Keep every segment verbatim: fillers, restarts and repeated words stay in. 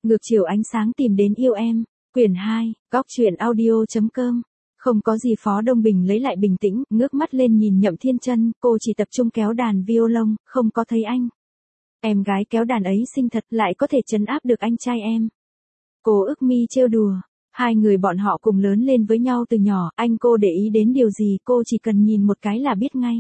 Ngược chiều ánh sáng tìm đến yêu em, quyển hai, góc truyện audio.com. Không có gì. Phó Đông Bình lấy lại bình tĩnh, ngước mắt lên nhìn Nhậm Thiên Chân, cô chỉ tập trung kéo đàn violon, không có thấy anh. Em gái kéo đàn ấy xinh thật, lại có thể trấn áp được anh trai em. Cô ức mi trêu đùa, hai người bọn họ cùng lớn lên với nhau từ nhỏ, anh cô để ý đến điều gì cô chỉ cần nhìn một cái là biết ngay.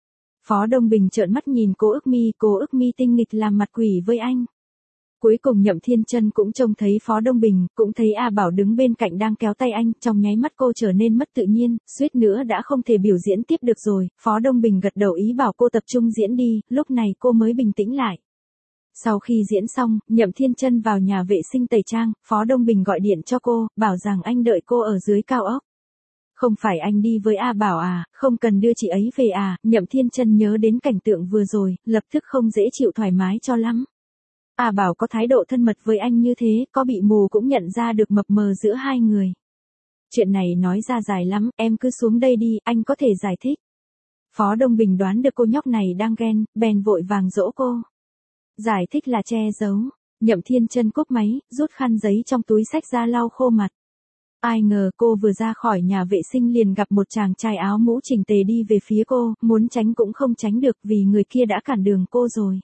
Phó Đông Bình trợn mắt nhìn cô ức mi, cô ức mi tinh nghịch làm mặt quỷ với anh. Cuối cùng Nhậm Thiên Chân cũng trông thấy Phó Đông Bình, cũng thấy A Bảo đứng bên cạnh đang kéo tay anh, trong nháy mắt cô trở nên mất tự nhiên, suýt nữa đã không thể biểu diễn tiếp được rồi. Phó Đông Bình gật đầu ý bảo cô tập trung diễn đi, lúc này cô mới bình tĩnh lại. Sau khi diễn xong, Nhậm Thiên Chân vào nhà vệ sinh tẩy trang, Phó Đông Bình gọi điện cho cô, bảo rằng anh đợi cô ở dưới cao ốc. Không phải anh đi với A Bảo à, không cần đưa chị ấy về à. Nhậm Thiên Chân nhớ đến cảnh tượng vừa rồi, lập tức không dễ chịu thoải mái cho lắm. A Bảo có thái độ thân mật với anh như thế, có bị mù cũng nhận ra được mập mờ giữa hai người. Chuyện này nói ra dài lắm, em cứ xuống đây đi, anh có thể giải thích. Phó Đông Bình đoán được cô nhóc này đang ghen, bèn vội vàng dỗ cô. Giải thích là che giấu. Nhậm Thiên Chân cúp máy, rút khăn giấy trong túi xách ra lau khô mặt. Ai ngờ cô vừa ra khỏi nhà vệ sinh liền gặp một chàng trai áo mũ chỉnh tề đi về phía cô, muốn tránh cũng không tránh được vì người kia đã cản đường cô rồi.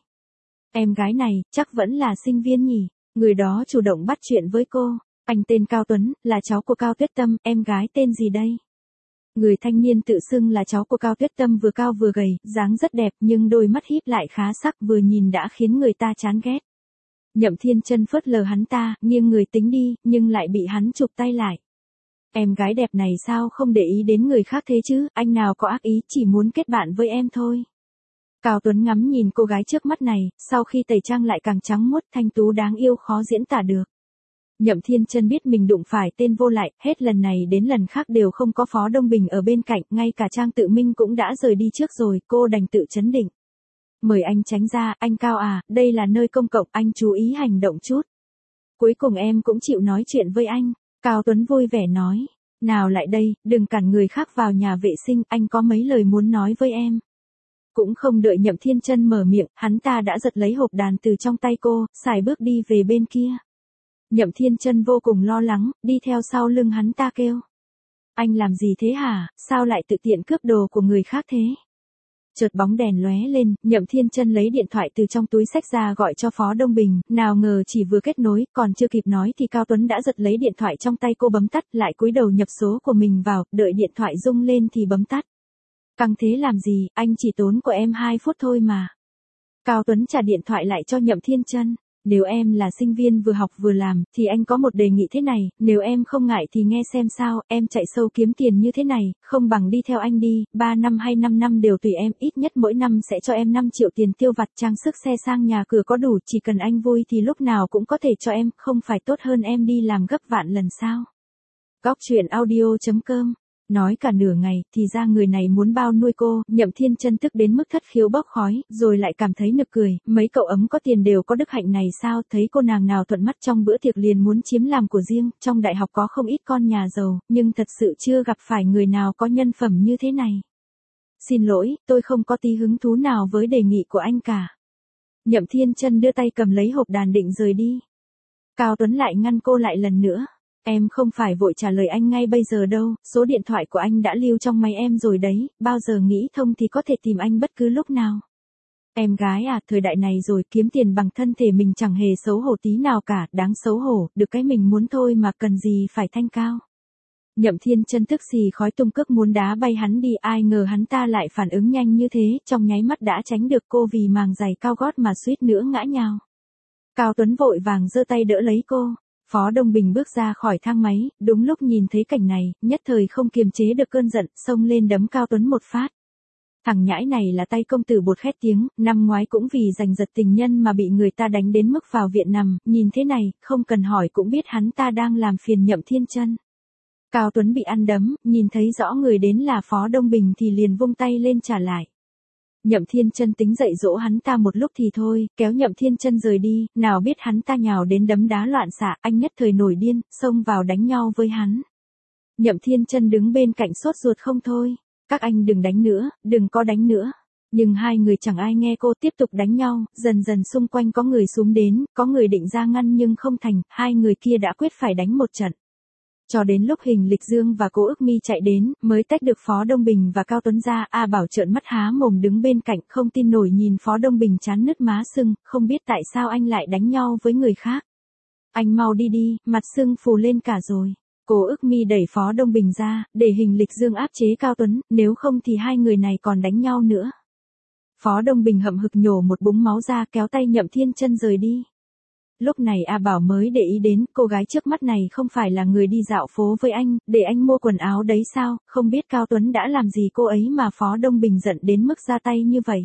Em gái này, chắc vẫn là sinh viên nhỉ, người đó chủ động bắt chuyện với cô. Anh tên Cao Tuấn, là cháu của Cao Tuyết Tâm, em gái tên gì đây? Người thanh niên tự xưng là cháu của Cao Tuyết Tâm vừa cao vừa gầy, dáng rất đẹp nhưng đôi mắt híp lại khá sắc, vừa nhìn đã khiến người ta chán ghét. Nhậm Thiên Chân phớt lờ hắn ta, nghiêng người tính đi, nhưng lại bị hắn chụp tay lại. Em gái đẹp này sao không để ý đến người khác thế chứ, anh nào có ác ý, chỉ muốn kết bạn với em thôi. Cao Tuấn ngắm nhìn cô gái trước mắt này, sau khi tẩy trang lại càng trắng muốt, thanh tú đáng yêu khó diễn tả được. Nhậm Thiên Chân biết mình đụng phải tên vô lại, hết lần này đến lần khác đều không có Phó Đông Bình ở bên cạnh, ngay cả Trang Tự Minh cũng đã rời đi trước rồi, cô đành tự trấn định. Mời anh tránh ra, anh Cao à, đây là nơi công cộng, anh chú ý hành động chút. Cuối cùng em cũng chịu nói chuyện với anh, Cao Tuấn vui vẻ nói. Nào lại đây, đừng cản người khác vào nhà vệ sinh, anh có mấy lời muốn nói với em. Cũng không đợi Nhậm Thiên Chân mở miệng, hắn ta đã giật lấy hộp đàn từ trong tay cô, xài bước đi về bên kia. Nhậm Thiên Chân vô cùng lo lắng, đi theo sau lưng hắn ta kêu. Anh làm gì thế hả, sao lại tự tiện cướp đồ của người khác thế? Chợt bóng đèn lóe lên, Nhậm Thiên Chân lấy điện thoại từ trong túi xách ra gọi cho Phó Đông Bình, nào ngờ chỉ vừa kết nối, còn chưa kịp nói thì Cao Tuấn đã giật lấy điện thoại trong tay cô bấm tắt, lại cúi đầu nhập số của mình vào, đợi điện thoại rung lên thì bấm tắt. Căng thế làm gì, anh chỉ tốn của em hai phút thôi mà. Cao Tuấn trả điện thoại lại cho Nhậm Thiên Chân. Nếu em là sinh viên vừa học vừa làm, thì anh có một đề nghị thế này, nếu em không ngại thì nghe xem sao, em chạy sâu kiếm tiền như thế này, không bằng đi theo anh đi, ba năm hay năm năm đều tùy em, ít nhất mỗi năm sẽ cho em năm triệu tiền tiêu vặt, trang sức xe sang nhà cửa có đủ, chỉ cần anh vui thì lúc nào cũng có thể cho em, không phải tốt hơn em đi làm gấp vạn lần sao. Góc truyện audio.com. Nói cả nửa ngày, thì ra người này muốn bao nuôi cô. Nhậm Thiên Chân tức đến mức thất khiếu bốc khói, rồi lại cảm thấy nực cười, mấy cậu ấm có tiền đều có đức hạnh này sao, thấy cô nàng nào thuận mắt trong bữa tiệc liền muốn chiếm làm của riêng, trong đại học có không ít con nhà giàu, nhưng thật sự chưa gặp phải người nào có nhân phẩm như thế này. Xin lỗi, tôi không có tí hứng thú nào với đề nghị của anh cả. Nhậm Thiên Chân đưa tay cầm lấy hộp đàn định rời đi. Cao Tuấn lại ngăn cô lại lần nữa. Em không phải vội trả lời anh ngay bây giờ đâu, số điện thoại của anh đã lưu trong máy em rồi đấy, bao giờ nghĩ thông thì có thể tìm anh bất cứ lúc nào. Em gái à, thời đại này rồi, kiếm tiền bằng thân thể mình chẳng hề xấu hổ tí nào cả, đáng xấu hổ, được cái mình muốn thôi mà cần gì phải thanh cao. Nhậm Thiên Chân tức xì khói tung cước muốn đá bay hắn đi, ai ngờ hắn ta lại phản ứng nhanh như thế, trong nháy mắt đã tránh được cô vì màng giày cao gót mà suýt nữa ngã nhào. Cao Tuấn vội vàng giơ tay đỡ lấy cô. Phó Đông Bình bước ra khỏi thang máy, đúng lúc nhìn thấy cảnh này, nhất thời không kiềm chế được cơn giận, xông lên đấm Cao Tuấn một phát. Thằng nhãi này là tay công tử bột khét tiếng, năm ngoái cũng vì giành giật tình nhân mà bị người ta đánh đến mức vào viện nằm, nhìn thế này, không cần hỏi cũng biết hắn ta đang làm phiền Nhậm Thiên Chân. Cao Tuấn bị ăn đấm, nhìn thấy rõ người đến là Phó Đông Bình thì liền vung tay lên trả lại. Nhậm Thiên Chân tính dạy dỗ hắn ta một lúc thì thôi, kéo Nhậm Thiên Chân rời đi, nào biết hắn ta nhào đến đấm đá loạn xạ, anh nhất thời nổi điên, xông vào đánh nhau với hắn. Nhậm Thiên Chân đứng bên cạnh sốt ruột không thôi, các anh đừng đánh nữa, đừng có đánh nữa. Nhưng hai người chẳng ai nghe cô, tiếp tục đánh nhau, dần dần xung quanh có người xúm đến, có người định ra ngăn nhưng không thành, hai người kia đã quyết phải đánh một trận. Cho đến lúc Hình Lịch Dương và Cố Ức Mi chạy đến, mới tách được Phó Đông Bình và Cao Tuấn ra. A Bảo trợn mắt há mồm đứng bên cạnh, không tin nổi nhìn Phó Đông Bình trán nứt má sưng, không biết tại sao anh lại đánh nhau với người khác. Anh mau đi đi, mặt sưng phù lên cả rồi. Cố Ức Mi đẩy Phó Đông Bình ra, để Hình Lịch Dương áp chế Cao Tuấn, nếu không thì hai người này còn đánh nhau nữa. Phó Đông Bình hậm hực nhổ một búng máu ra, kéo tay Nhậm Thiên Chân rời đi. Lúc này A Bảo mới để ý đến, cô gái trước mắt này không phải là người đi dạo phố với anh, để anh mua quần áo đấy sao, không biết Cao Tuấn đã làm gì cô ấy mà Phó Đông Bình giận đến mức ra tay như vậy.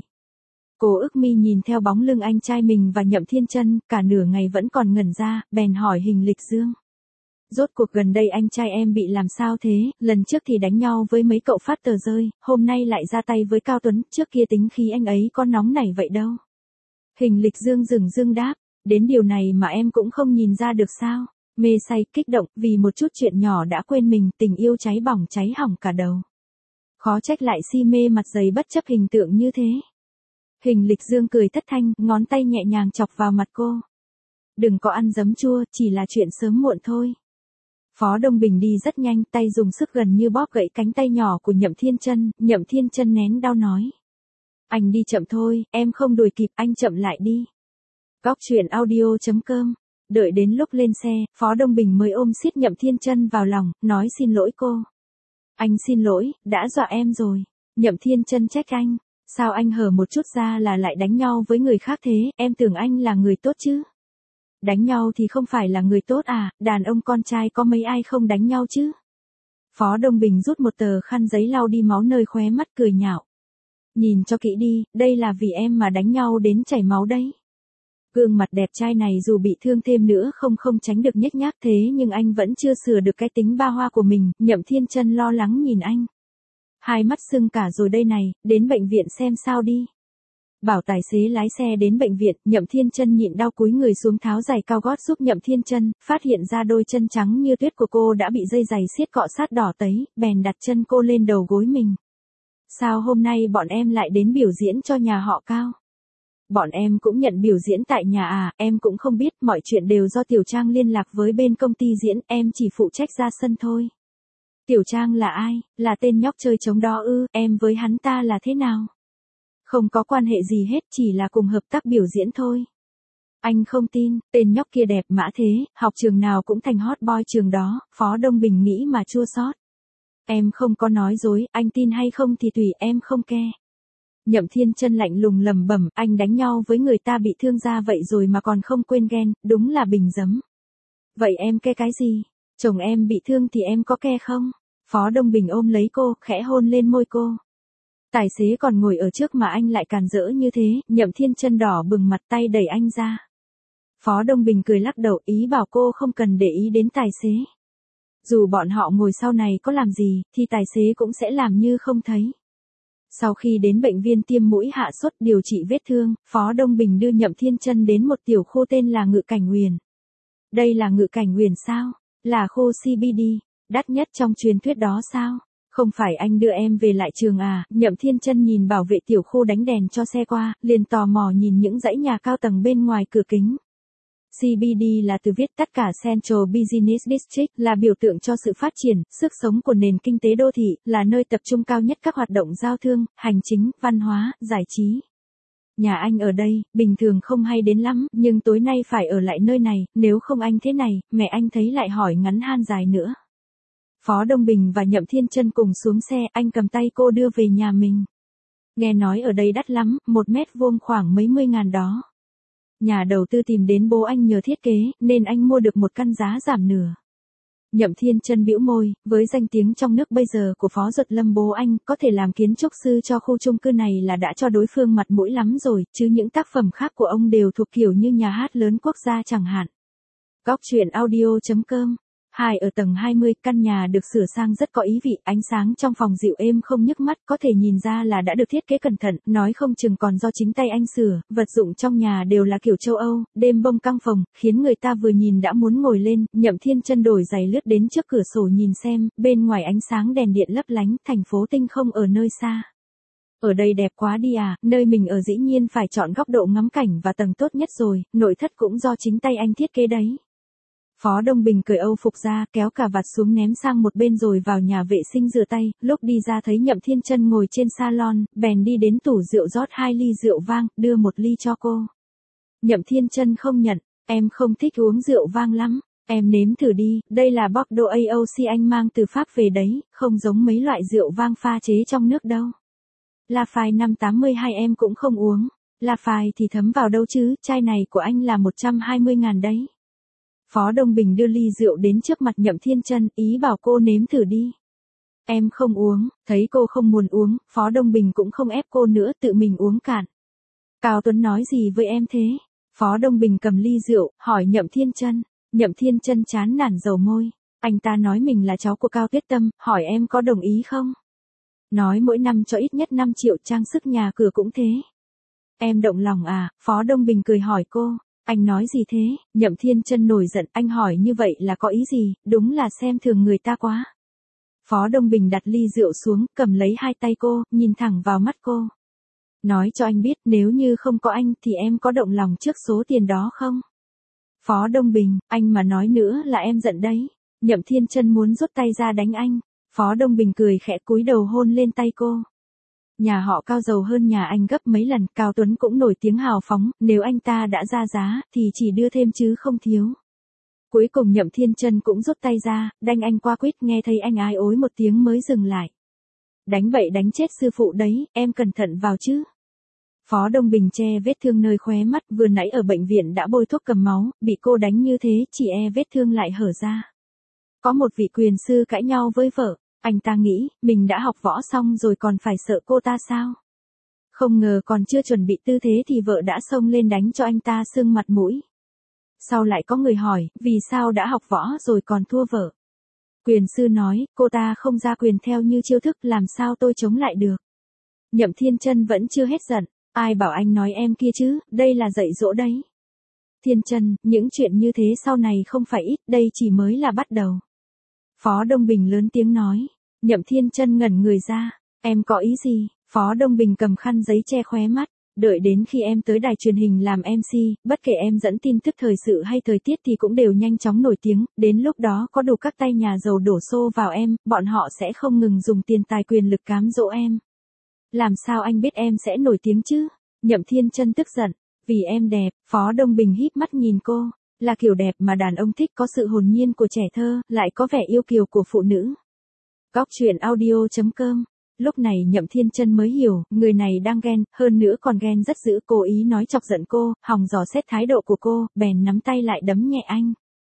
Cố Ức Mi nhìn theo bóng lưng anh trai mình và Nhậm Thiên Chân, cả nửa ngày vẫn còn ngẩn ra, bèn hỏi Hình Lịch Dương. Rốt cuộc gần đây anh trai em bị làm sao thế, lần trước thì đánh nhau với mấy cậu phát tờ rơi, hôm nay lại ra tay với Cao Tuấn, trước kia tính khí anh ấy có nóng nảy vậy đâu. Hình Lịch Dương dửng dưng đáp, đến điều này mà em cũng không nhìn ra được sao, mê say, kích động, vì một chút chuyện nhỏ đã quên mình, tình yêu cháy bỏng cháy hỏng cả đầu. Khó trách lại si mê mặt dày bất chấp hình tượng như thế. Hình Lịch Dương cười thất thanh, ngón tay nhẹ nhàng chọc vào mặt cô. Đừng có ăn giấm chua, chỉ là chuyện sớm muộn thôi. Phó Đông Bình đi rất nhanh, tay dùng sức gần như bóp gãy cánh tay nhỏ của Nhậm Thiên Chân, Nhậm Thiên Chân nén đau nói. Anh đi chậm thôi, em không đuổi kịp, anh chậm lại đi. Góc truyện audio chấm com. Đợi đến lúc lên xe, Phó Đông Bình mới ôm siết Nhậm Thiên Chân vào lòng, nói xin lỗi cô. Anh xin lỗi, đã dọa em rồi. Nhậm Thiên Chân trách anh. Sao anh hở một chút ra là lại đánh nhau với người khác thế, em tưởng anh là người tốt chứ. Đánh nhau thì không phải là người tốt à, đàn ông con trai có mấy ai không đánh nhau chứ. Phó Đông Bình rút một tờ khăn giấy lau đi máu nơi khóe mắt cười nhạo. Nhìn cho kỹ đi, đây là vì em mà đánh nhau đến chảy máu đấy. Gương mặt đẹp trai này dù bị thương thêm nữa không không tránh được nhếch nhác thế nhưng anh vẫn chưa sửa được cái tính ba hoa của mình, Nhậm Thiên Chân lo lắng nhìn anh. Hai mắt sưng cả rồi đây này, đến bệnh viện xem sao đi. Bảo tài xế lái xe đến bệnh viện, Nhậm Thiên Chân nhịn đau cúi người xuống tháo giày cao gót giúp Nhậm Thiên Chân, phát hiện ra đôi chân trắng như tuyết của cô đã bị dây giày siết cọ sát đỏ tấy, bèn đặt chân cô lên đầu gối mình. Sao hôm nay bọn em lại đến biểu diễn cho nhà họ Cao? Bọn em cũng nhận biểu diễn tại nhà à, em cũng không biết, mọi chuyện đều do Tiểu Trang liên lạc với bên công ty diễn, em chỉ phụ trách ra sân thôi. Tiểu Trang là ai, là tên nhóc chơi trống đó ư, em với hắn ta là thế nào? Không có quan hệ gì hết, chỉ là cùng hợp tác biểu diễn thôi. Anh không tin, tên nhóc kia đẹp mã thế, học trường nào cũng thành hot boy trường đó, Phó Đông Bình nghĩ mà chua xót. Em không có nói dối, anh tin hay không thì tùy, em không ke. Nhậm Thiên Chân lạnh lùng lẩm bẩm, anh đánh nhau với người ta bị thương ra vậy rồi mà còn không quên ghen, đúng là bình giấm. Vậy em ke cái gì? Chồng em bị thương thì em có ke không? Phó Đông Bình ôm lấy cô, khẽ hôn lên môi cô. Tài xế còn ngồi ở trước mà anh lại càn rỡ như thế, Nhậm Thiên Chân đỏ bừng mặt, tay đẩy anh ra. Phó Đông Bình cười lắc đầu, ý bảo cô không cần để ý đến tài xế. Dù bọn họ ngồi sau này có làm gì, thì tài xế cũng sẽ làm như không thấy. Sau khi đến bệnh viện tiêm mũi hạ sốt điều trị vết thương, Phó Đông Bình đưa Nhậm Thiên Chân đến một tiểu khu tên là Ngự Cảnh Huyền. Đây là Ngự Cảnh Huyền sao? Là khu xê bê đê, đắt nhất trong truyền thuyết đó sao? Không phải anh đưa em về lại trường à? Nhậm Thiên Chân nhìn bảo vệ tiểu khu đánh đèn cho xe qua, liền tò mò nhìn những dãy nhà cao tầng bên ngoài cửa kính. xê bê đê là từ viết tắt cả Central Business District, là biểu tượng cho sự phát triển, sức sống của nền kinh tế đô thị, là nơi tập trung cao nhất các hoạt động giao thương, hành chính, văn hóa, giải trí. Nhà anh ở đây, bình thường không hay đến lắm, nhưng tối nay phải ở lại nơi này, nếu không anh thế này, mẹ anh thấy lại hỏi ngắn han dài nữa. Phó Đông Bình và Nhậm Thiên Chân cùng xuống xe, anh cầm tay cô đưa về nhà mình. Nghe nói ở đây đắt lắm, một mét vuông khoảng mấy mươi ngàn đó. Nhà đầu tư tìm đến bố anh nhờ thiết kế, nên anh mua được một căn giá giảm nửa. Nhậm Thiên Chân bĩu môi, với danh tiếng trong nước bây giờ của Phó Duật Lâm bố anh, có thể làm kiến trúc sư cho khu chung cư này là đã cho đối phương mặt mũi lắm rồi, chứ những tác phẩm khác của ông đều thuộc kiểu như nhà hát lớn quốc gia chẳng hạn. Góc truyện audio chấm com. Hai ở tầng hai mươi, căn nhà được sửa sang rất có ý vị, ánh sáng trong phòng dịu êm không nhức mắt, có thể nhìn ra là đã được thiết kế cẩn thận, nói không chừng còn do chính tay anh sửa, vật dụng trong nhà đều là kiểu châu Âu, đêm bông căng phòng, khiến người ta vừa nhìn đã muốn ngồi lên. Nhậm Thiên Chân đổi giày lướt đến trước cửa sổ nhìn xem, bên ngoài ánh sáng đèn điện lấp lánh, thành phố tinh không ở nơi xa. Ở đây đẹp quá đi à, nơi mình ở dĩ nhiên phải chọn góc độ ngắm cảnh và tầng tốt nhất rồi, nội thất cũng do chính tay anh thiết kế đấy. Phó Đông Bình cởi âu phục ra, kéo cà vạt xuống ném sang một bên rồi vào nhà vệ sinh rửa tay, lúc đi ra thấy Nhậm Thiên Chân ngồi trên salon, bèn đi đến tủ rượu rót hai ly rượu vang, đưa một ly cho cô. Nhậm Thiên Chân không nhận, em không thích uống rượu vang lắm, em nếm thử đi, đây là Bordeaux a o xê anh mang từ Pháp về đấy, không giống mấy loại rượu vang pha chế trong nước đâu. Lafite năm tám hai em cũng không uống, Lafite thì thấm vào đâu chứ, chai này của anh là một trăm hai mươi ngàn đấy. Phó Đông Bình đưa ly rượu đến trước mặt Nhậm Thiên Chân, ý bảo cô nếm thử đi. Em không uống, thấy cô không muốn uống, Phó Đông Bình cũng không ép cô nữa, tự mình uống cạn. Cao Tuấn nói gì với em thế? Phó Đông Bình cầm ly rượu, hỏi Nhậm Thiên Chân. Nhậm Thiên Chân chán nản dầu môi. Anh ta nói mình là cháu của Cao Tuyết Tâm, hỏi em có đồng ý không? Nói mỗi năm cho ít nhất năm triệu, trang sức nhà cửa cũng thế. Em động lòng à? Phó Đông Bình cười hỏi cô. Anh nói gì thế? Nhậm Thiên Chân nổi giận, anh hỏi như vậy là có ý gì, đúng là xem thường người ta quá. Phó Đông Bình đặt ly rượu xuống, cầm lấy hai tay cô, nhìn thẳng vào mắt cô. Nói cho anh biết, nếu như không có anh thì em có động lòng trước số tiền đó không? Phó Đông Bình, anh mà nói nữa là em giận đấy. Nhậm Thiên Chân muốn rút tay ra đánh anh. Phó Đông Bình cười khẽ cúi đầu hôn lên tay cô. Nhà họ Cao giàu hơn nhà anh gấp mấy lần, Cao Tuấn cũng nổi tiếng hào phóng, nếu anh ta đã ra giá, thì chỉ đưa thêm chứ không thiếu. Cuối cùng Nhậm Thiên Chân cũng rút tay ra, đanh anh qua quýt, nghe thấy anh ái ối một tiếng mới dừng lại. Đánh bậy đánh chết sư phụ đấy, em cẩn thận vào chứ. Phó Đông Bình che vết thương nơi khóe mắt, vừa nãy ở bệnh viện đã bôi thuốc cầm máu, bị cô đánh như thế, chỉ e vết thương lại hở ra. Có một vị quyền sư cãi nhau với vợ. Anh ta nghĩ, mình đã học võ xong rồi còn phải sợ cô ta sao? Không ngờ còn chưa chuẩn bị tư thế thì vợ đã xông lên đánh cho anh ta sưng mặt mũi. Sau lại có người hỏi, vì sao đã học võ rồi còn thua vợ? Quyền sư nói, cô ta không ra quyền theo như chiêu thức, làm sao tôi chống lại được? Nhậm Thiên Chân vẫn chưa hết giận, ai bảo anh nói em kia chứ, đây là dạy dỗ đấy. Thiên Chân, những chuyện như thế sau này không phải ít, đây chỉ mới là bắt đầu. Phó Đông Bình lớn tiếng nói. Nhậm Thiên Chân ngẩn người ra. Em có ý gì? Phó Đông Bình cầm khăn giấy che khóe mắt. Đợi đến khi em tới đài truyền hình làm em xê, bất kể em dẫn tin tức thời sự hay thời tiết thì cũng đều nhanh chóng nổi tiếng. Đến lúc đó có đủ các tay nhà giàu đổ xô vào em, bọn họ sẽ không ngừng dùng tiền tài quyền lực cám dỗ em. Làm sao anh biết em sẽ nổi tiếng chứ? Nhậm Thiên Chân tức giận. Vì em đẹp. Phó Đông Bình híp mắt nhìn cô. Là kiểu đẹp mà đàn ông thích, có sự hồn nhiên của trẻ thơ, lại có vẻ yêu kiều của phụ nữ. Góc truyện audio chấm com. Lúc này Nhậm Thiên Chân mới hiểu, người này đang ghen, hơn nữa còn ghen rất dữ, cố ý nói chọc giận cô, hòng dò xét thái độ của cô, bèn nắm tay lại đấm nhẹ anh.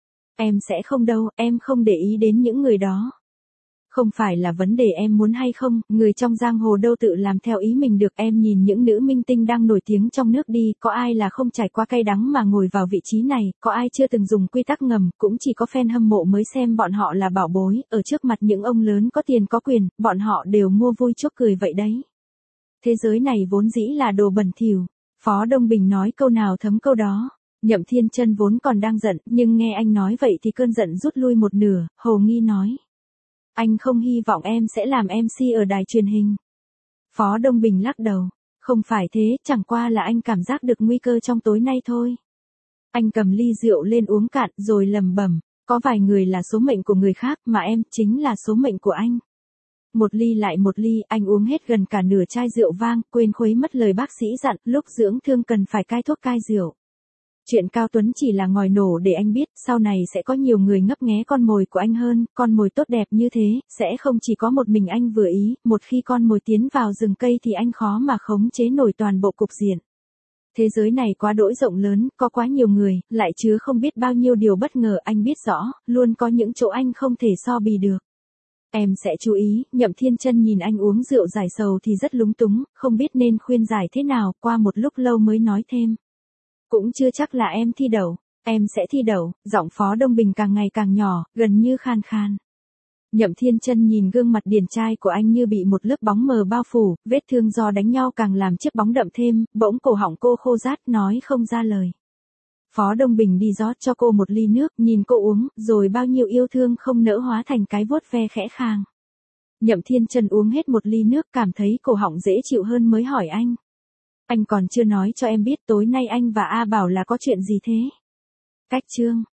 Em sẽ không đâu, em không để ý đến những người đó. Không phải là vấn đề em muốn hay không, người trong giang hồ đâu tự làm theo ý mình được. Em nhìn những nữ minh tinh đang nổi tiếng trong nước đi, có ai là không trải qua cay đắng mà ngồi vào vị trí này, có ai chưa từng dùng quy tắc ngầm, cũng chỉ có fan hâm mộ mới xem bọn họ là bảo bối, ở trước mặt những ông lớn có tiền có quyền, bọn họ đều mua vui chuốc cười vậy đấy. Thế giới này vốn dĩ là đồ bẩn thỉu. Phó Đông Bình nói câu nào thấm câu đó. Nhậm Thiên Chân vốn còn đang giận, nhưng nghe anh nói vậy thì cơn giận rút lui một nửa, hồ nghi nói. Anh không hy vọng em sẽ làm em xê ở đài truyền hình. Phó Đông Bình lắc đầu. Không phải thế, chẳng qua là anh cảm giác được nguy cơ trong tối nay thôi. Anh cầm ly rượu lên uống cạn rồi lẩm bẩm. Có vài người là số mệnh của người khác mà em chính là số mệnh của anh. Một ly lại một ly, anh uống hết gần cả nửa chai rượu vang, quên khuấy mất lời bác sĩ dặn, lúc dưỡng thương cần phải cai thuốc cai rượu. Chuyện Cao Tuấn chỉ là ngòi nổ để anh biết, sau này sẽ có nhiều người ngấp nghé con mồi của anh hơn, con mồi tốt đẹp như thế, sẽ không chỉ có một mình anh vừa ý, một khi con mồi tiến vào rừng cây thì anh khó mà khống chế nổi toàn bộ cục diện. Thế giới này quá đỗi rộng lớn, có quá nhiều người, lại chứa không biết bao nhiêu điều bất ngờ, anh biết rõ, luôn có những chỗ anh không thể so bì được. Em sẽ chú ý. Nhậm Thiên Chân nhìn anh uống rượu giải sầu thì rất lúng túng, không biết nên khuyên giải thế nào, qua một lúc lâu mới nói thêm. Cũng chưa chắc là em thi đậu. Em sẽ thi đậu. Giọng Phó Đông Bình càng ngày càng nhỏ, gần như khan khan. Nhậm Thiên Chân nhìn gương mặt điển trai của anh như bị một lớp bóng mờ bao phủ, vết thương do đánh nhau càng làm chiếc bóng đậm thêm, bỗng cổ họng cô khô rát nói không ra lời. Phó Đông Bình đi rót cho cô một ly nước, nhìn cô uống, rồi bao nhiêu yêu thương không nỡ hóa thành cái vuốt ve khẽ khàng. Nhậm Thiên Chân uống hết một ly nước cảm thấy cổ họng dễ chịu hơn mới hỏi anh. Anh còn chưa nói cho em biết tối nay anh và A Bảo là có chuyện gì thế? Cách chương.